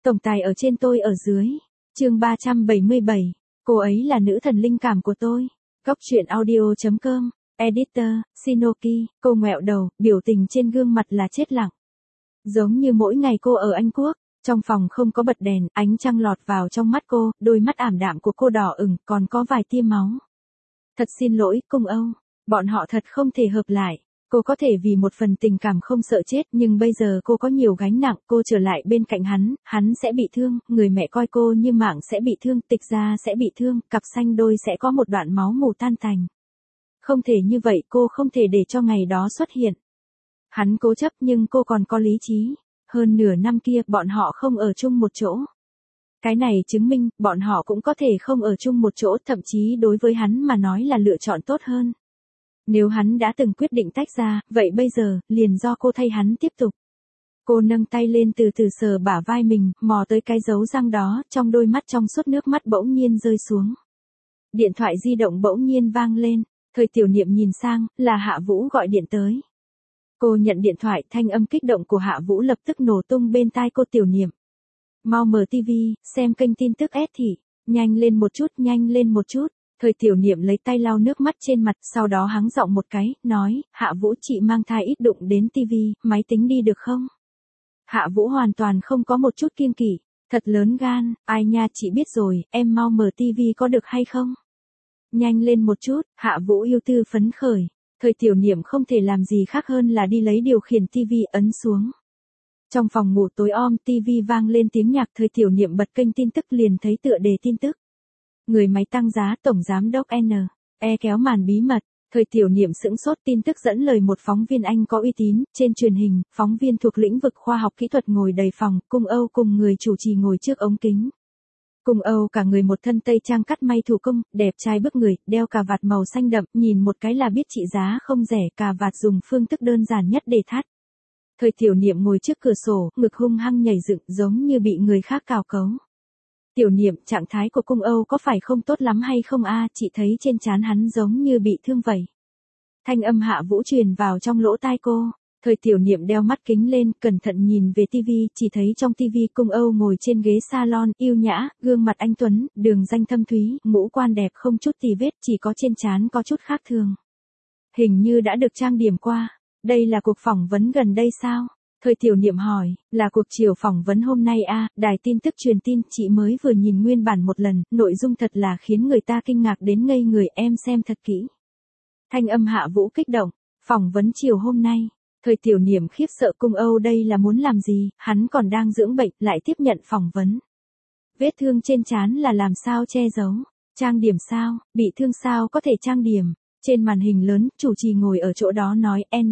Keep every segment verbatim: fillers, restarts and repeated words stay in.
Tổng tài ở trên tôi ở dưới. Chương ba trăm bảy mươi bảy. Cô ấy là nữ thần linh cảm của tôi. Góc truyện audio chấm com. Editor, Shinoki. Cô ngoẹo đầu, biểu tình trên gương mặt là chết lặng. Giống như mỗi ngày cô ở Anh Quốc, trong phòng không có bật đèn, ánh trăng lọt vào trong mắt cô, đôi mắt ảm đạm của cô đỏ ửng, còn có vài tia máu. Thật xin lỗi, Cung Âu. Bọn họ thật không thể hợp lại. Cô có thể vì một phần tình cảm không sợ chết, nhưng bây giờ cô có nhiều gánh nặng, cô trở lại bên cạnh hắn, hắn sẽ bị thương, người mẹ coi cô như mạng sẽ bị thương, Tịch gia sẽ bị thương, cặp sanh đôi sẽ có một đoạn máu mù tan tành. Không thể như vậy, cô không thể để cho ngày đó xuất hiện. Hắn cố chấp nhưng cô còn có lý trí. Hơn nửa năm kia, bọn họ không ở chung một chỗ. Cái này chứng minh, bọn họ cũng có thể không ở chung một chỗ, thậm chí đối với hắn mà nói là lựa chọn tốt hơn. Nếu hắn đã từng quyết định tách ra, vậy bây giờ, liền do cô thay hắn tiếp tục. Cô nâng tay lên từ từ sờ bả vai mình, mò tới cái dấu răng đó, trong đôi mắt trong suốt nước mắt bỗng nhiên rơi xuống. Điện thoại di động bỗng nhiên vang lên, Thời Tiểu Niệm nhìn sang, là Hạ Vũ gọi điện tới. Cô nhận điện thoại, thanh âm kích động của Hạ Vũ lập tức nổ tung bên tai cô. Tiểu Niệm. Mau mở tivi, xem kênh tin tức S thị, nhanh lên một chút, nhanh lên một chút. Thời Tiểu Niệm lấy tay lau nước mắt trên mặt, sau đó hắng giọng một cái, nói, Hạ Vũ chị mang thai ít đụng đến tivi, máy tính đi được không? Hạ Vũ hoàn toàn không có một chút kiêng kỵ, thật lớn gan, ai nha chị biết rồi, em mau mở tivi có được hay không? Nhanh lên một chút, Hạ Vũ yêu tư phấn khởi. Thời Tiểu Niệm không thể làm gì khác hơn là đi lấy điều khiển tivi ấn xuống. Trong phòng ngủ tối om, tivi vang lên tiếng nhạc. Thời Tiểu Niệm bật kênh tin tức liền thấy tựa đề tin tức. Người máy tăng giá, Tổng Giám đốc N. E kéo màn bí mật. Thời Tiểu Niệm sững sốt, tin tức dẫn lời một phóng viên Anh có uy tín, trên truyền hình, phóng viên thuộc lĩnh vực khoa học kỹ thuật ngồi đầy phòng, Cung Âu cùng người chủ trì ngồi trước ống kính. Cung Âu cả người một thân tây trang cắt may thủ công, đẹp trai bức người, đeo cà vạt màu xanh đậm, nhìn một cái là biết trị giá không rẻ, cà vạt dùng phương thức đơn giản nhất để thắt. Thời Tiểu Niệm ngồi trước cửa sổ, ngực hung hăng nhảy dựng, giống như bị người khác cào cấu. Tiểu Niệm, trạng thái của Cung Âu có phải không tốt lắm hay không a? Chị thấy trên trán hắn giống như bị thương vậy. Thanh âm Hạ Vũ truyền vào trong lỗ tai cô. Thời Tiểu Niệm đeo mắt kính lên, cẩn thận nhìn về tivi, chỉ thấy trong tivi Cung Âu ngồi trên ghế salon, yêu nhã, gương mặt anh tuấn, đường danh thâm thúy, ngũ quan đẹp không chút tì vết, chỉ có trên trán có chút khác thường. Hình như đã được trang điểm qua. Đây là cuộc phỏng vấn gần đây sao? Thời Tiểu Niệm hỏi, là cuộc chiều phỏng vấn hôm nay a? Đài tin tức truyền tin, chị mới vừa nhìn nguyên bản một lần, nội dung thật là khiến người ta kinh ngạc đến ngây người, em xem thật kỹ. Thanh âm Hạ Vũ kích động, phỏng vấn chiều hôm nay. Thời Tiểu Niệm khiếp sợ, Cung Âu đây là muốn làm gì, hắn còn đang dưỡng bệnh, lại tiếp nhận phỏng vấn. Vết thương trên trán là làm sao che giấu, trang điểm sao, bị thương sao có thể trang điểm. Trên màn hình lớn, chủ trì ngồi ở chỗ đó nói, N.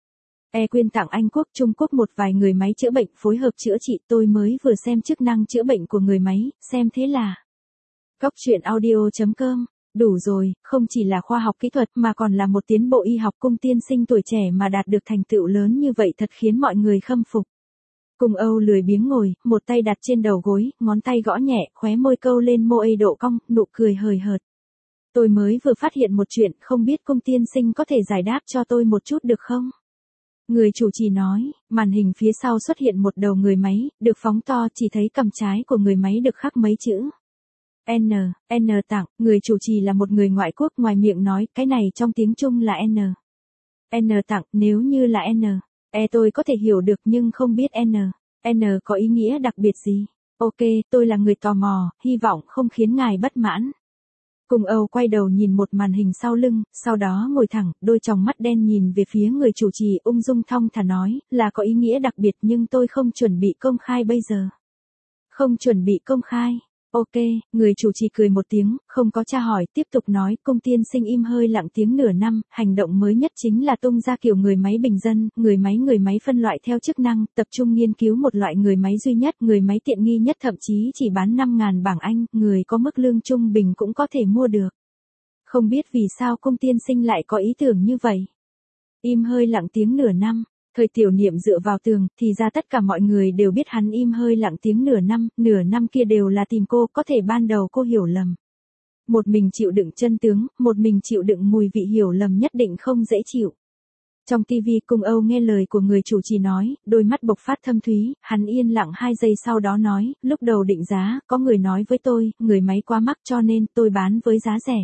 E quyên tặng Anh Quốc, Trung Quốc một vài người máy chữa bệnh, phối hợp chữa trị, tôi mới vừa xem chức năng chữa bệnh của người máy, xem thế là. Góc truyện audio chấm com. Đủ rồi, không chỉ là khoa học kỹ thuật mà còn là một tiến bộ y học. Cung tiên sinh tuổi trẻ mà đạt được thành tựu lớn như vậy thật khiến mọi người khâm phục. Cung Âu lười biếng ngồi, một tay đặt trên đầu gối, ngón tay gõ nhẹ, khóe môi câu lên môi độ cong, nụ cười hời hợt. Tôi mới vừa phát hiện một chuyện, không biết cung tiên sinh có thể giải đáp cho tôi một chút được không? Người chủ trì nói, màn hình phía sau xuất hiện một đầu người máy, được phóng to, chỉ thấy cằm trái của người máy được khắc mấy chữ. N, N tặng, người chủ trì là một người ngoại quốc, ngoài miệng nói, cái này trong tiếng Trung là N. N tặng, nếu như là N, E tôi có thể hiểu được nhưng không biết N, N có ý nghĩa đặc biệt gì. Ok, tôi là người tò mò, hy vọng không khiến ngài bất mãn. Cung Âu quay đầu nhìn một màn hình sau lưng, sau đó ngồi thẳng, đôi tròng mắt đen nhìn về phía người chủ trì, ung dung thong thả nói, là có ý nghĩa đặc biệt nhưng tôi không chuẩn bị công khai bây giờ. Không chuẩn bị công khai. Ok, người chủ trì cười một tiếng, không có tra hỏi, tiếp tục nói, cung tiên sinh im hơi lặng tiếng nửa năm, hành động mới nhất chính là tung ra kiểu người máy bình dân, người máy người máy phân loại theo chức năng, tập trung nghiên cứu một loại người máy duy nhất, người máy tiện nghi nhất, thậm chí chỉ bán năm ngàn bảng Anh, người có mức lương trung bình cũng có thể mua được. Không biết vì sao cung tiên sinh lại có ý tưởng như vậy. Im hơi lặng tiếng nửa năm. Thời Tiểu Niệm dựa vào tường, thì ra tất cả mọi người đều biết hắn im hơi lặng tiếng nửa năm, nửa năm kia đều là tìm cô, có thể ban đầu cô hiểu lầm. Một mình chịu đựng chân tướng, một mình chịu đựng mùi vị hiểu lầm nhất định không dễ chịu. Trong tivi Cung Âu nghe lời của người chủ trì nói, đôi mắt bộc phát thâm thúy, hắn yên lặng hai giây sau đó nói, lúc đầu định giá, có người nói với tôi, người máy quá mắc cho nên tôi bán với giá rẻ.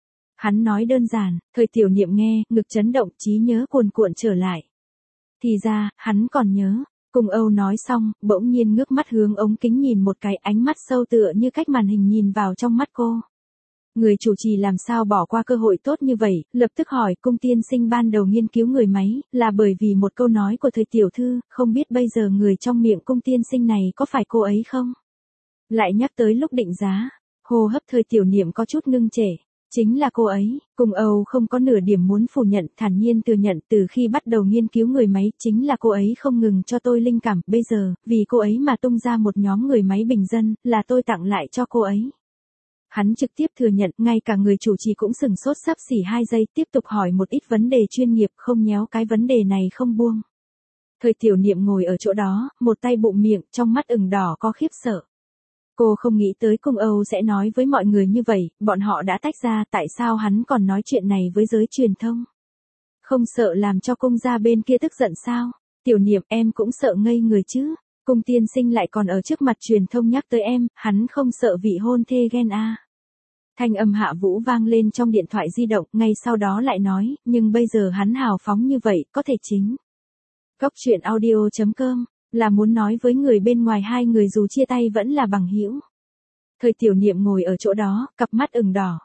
Hắn nói đơn giản, Thời Tiểu Niệm nghe, ngực chấn động, trí nhớ cuồn cuộn trở lại. Thì ra, hắn còn nhớ. Cung Âu nói xong, bỗng nhiên ngước mắt hướng ống kính nhìn một cái, ánh mắt sâu tựa như cách màn hình nhìn vào trong mắt cô. Người chủ trì làm sao bỏ qua cơ hội tốt như vậy, lập tức hỏi Cung tiên sinh ban đầu nghiên cứu người máy, là bởi vì một câu nói của Thời tiểu thư, không biết bây giờ người trong miệng Cung tiên sinh này có phải cô ấy không? Lại nhắc tới lúc định giá, hô hấp Thời Tiểu Niệm có chút ngưng trệ. Chính là cô ấy, Cung Âu không có nửa điểm muốn phủ nhận, thản nhiên thừa nhận từ khi bắt đầu nghiên cứu người máy, chính là cô ấy không ngừng cho tôi linh cảm, bây giờ, vì cô ấy mà tung ra một nhóm người máy bình dân, là tôi tặng lại cho cô ấy. Hắn trực tiếp thừa nhận, ngay cả người chủ trì cũng sừng sốt sắp xỉ hai giây, tiếp tục hỏi một ít vấn đề chuyên nghiệp, không nhéo cái vấn đề này không buông. Thời Tiểu Niệm ngồi ở chỗ đó, một tay bụng miệng, trong mắt ửng đỏ có khiếp sợ. Cô không nghĩ tới Cung Âu sẽ nói với mọi người như vậy, bọn họ đã tách ra, tại sao hắn còn nói chuyện này với giới truyền thông? Không sợ làm cho Cung gia bên kia tức giận sao? Tiểu Niệm, em cũng sợ ngây người chứ. Cung tiên sinh lại còn ở trước mặt truyền thông nhắc tới em, hắn không sợ vị hôn thê ghen à. Thanh âm Hạ Vũ vang lên trong điện thoại di động, ngay sau đó lại nói, nhưng bây giờ hắn hào phóng như vậy, có thể chính. Góc truyện audio chấm com, là muốn nói với người bên ngoài hai người dù chia tay vẫn là bằng hữu. Thời Tiểu Niệm ngồi ở chỗ đó, cặp mắt ửng đỏ.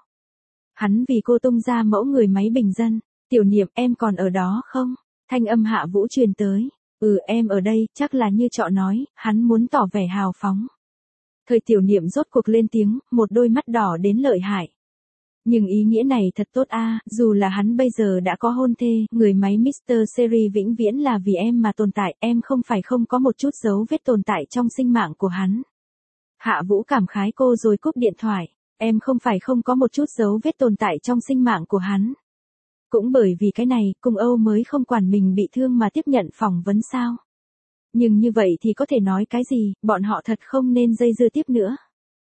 Hắn vì cô tung ra mẫu người máy bình dân. Tiểu Niệm, em còn ở đó không? Thanh âm Hạ Vũ truyền tới. Ừ, em ở đây, chắc là như trọ nói, hắn muốn tỏ vẻ hào phóng. Thời Tiểu Niệm rốt cuộc lên tiếng, một đôi mắt đỏ đến lợi hại. Nhưng ý nghĩa này thật tốt a, dù là hắn bây giờ đã có hôn thê, người máy mít tơ Series vĩnh viễn là vì em mà tồn tại, em không phải không có một chút dấu vết tồn tại trong sinh mạng của hắn. Hạ Vũ cảm khái cô rồi cúp điện thoại, em không phải không có một chút dấu vết tồn tại trong sinh mạng của hắn. Cũng bởi vì cái này, Cung Âu mới không quản mình bị thương mà tiếp nhận phỏng vấn sao. Nhưng như vậy thì có thể nói cái gì, bọn họ thật không nên dây dưa tiếp nữa.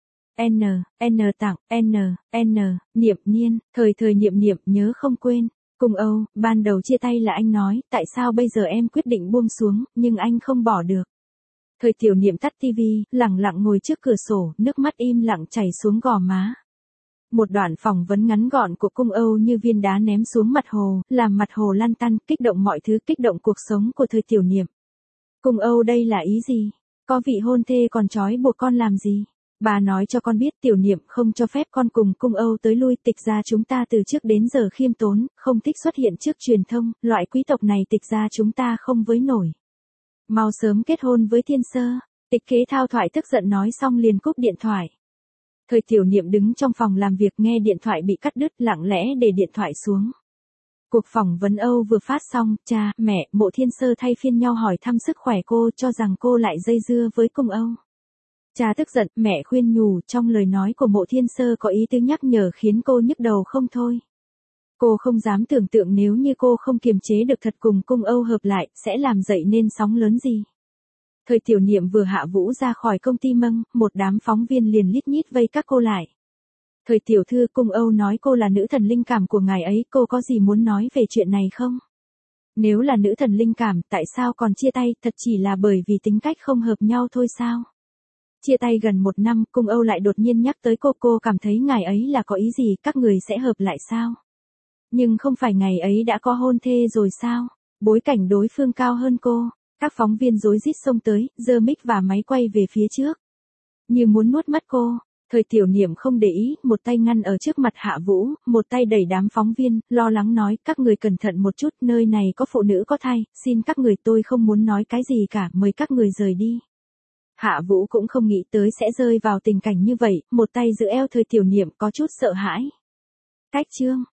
N, N tặng, N, N, Niệm Niên, thời thời Niệm Niệm nhớ không quên. Cung Âu, ban đầu chia tay là anh nói, tại sao bây giờ em quyết định buông xuống, nhưng anh không bỏ được. Thời Tiểu Niệm tắt tivi, lặng lặng ngồi trước cửa sổ, nước mắt im lặng chảy xuống gò má. Một đoạn phỏng vấn ngắn gọn của Cung Âu như viên đá ném xuống mặt hồ, làm mặt hồ lăn tăn, kích động mọi thứ, kích động cuộc sống của Thời Tiểu Niệm. Cung Âu đây là ý gì? Có vị hôn thê còn trói buộc con làm gì? Bà nói cho con biết Tiểu Niệm không cho phép con cùng Cung Âu tới lui, tịch gia chúng ta từ trước đến giờ khiêm tốn, không thích xuất hiện trước truyền thông, loại quý tộc này tịch gia chúng ta không với nổi. Mau sớm kết hôn với Thiên Sơ. Tịch Kế thao thoại tức giận nói xong liền cúp điện thoại. Thời Tiểu Niệm đứng trong phòng làm việc nghe điện thoại bị cắt đứt, lặng lẽ để điện thoại xuống. Cuộc phỏng vấn Âu vừa phát xong, cha, mẹ, Mộ Thiên Sơ thay phiên nhau hỏi thăm sức khỏe cô, cho rằng cô lại dây dưa với Cung Âu. Cha tức giận, mẹ khuyên nhủ, trong lời nói của Mộ Thiên Sơ có ý tứ nhắc nhở khiến cô nhức đầu không thôi. Cô không dám tưởng tượng nếu như cô không kiềm chế được thật cùng Cung Âu hợp lại, sẽ làm dậy nên sóng lớn gì. Thời Tiểu Niệm vừa hạ Vũ ra khỏi công ty Mâng, một đám phóng viên liền lít nhít vây các cô lại. Thời tiểu thư, Cung Âu nói cô là nữ thần linh cảm của ngài ấy, cô có gì muốn nói về chuyện này không? Nếu là nữ thần linh cảm, tại sao còn chia tay, thật chỉ là bởi vì tính cách không hợp nhau thôi sao? Chia tay gần một năm, Cung Âu lại đột nhiên nhắc tới cô, cô cảm thấy ngài ấy là có ý gì, các người sẽ hợp lại sao? Nhưng không phải ngài ấy đã có hôn thê rồi sao? Bối cảnh đối phương cao hơn cô. Các phóng viên rối rít xông tới, giơ mic và máy quay về phía trước. Như muốn nuốt mất cô. Thời Tiểu Niệm không để ý, một tay ngăn ở trước mặt Hạ Vũ, một tay đẩy đám phóng viên, lo lắng nói, các người cẩn thận một chút, nơi này có phụ nữ có thai, xin các người, tôi không muốn nói cái gì cả, mời các người rời đi. Hạ Vũ cũng không nghĩ tới sẽ rơi vào tình cảnh như vậy, một tay giữ eo Thời Tiểu Niệm có chút sợ hãi. Cách chương.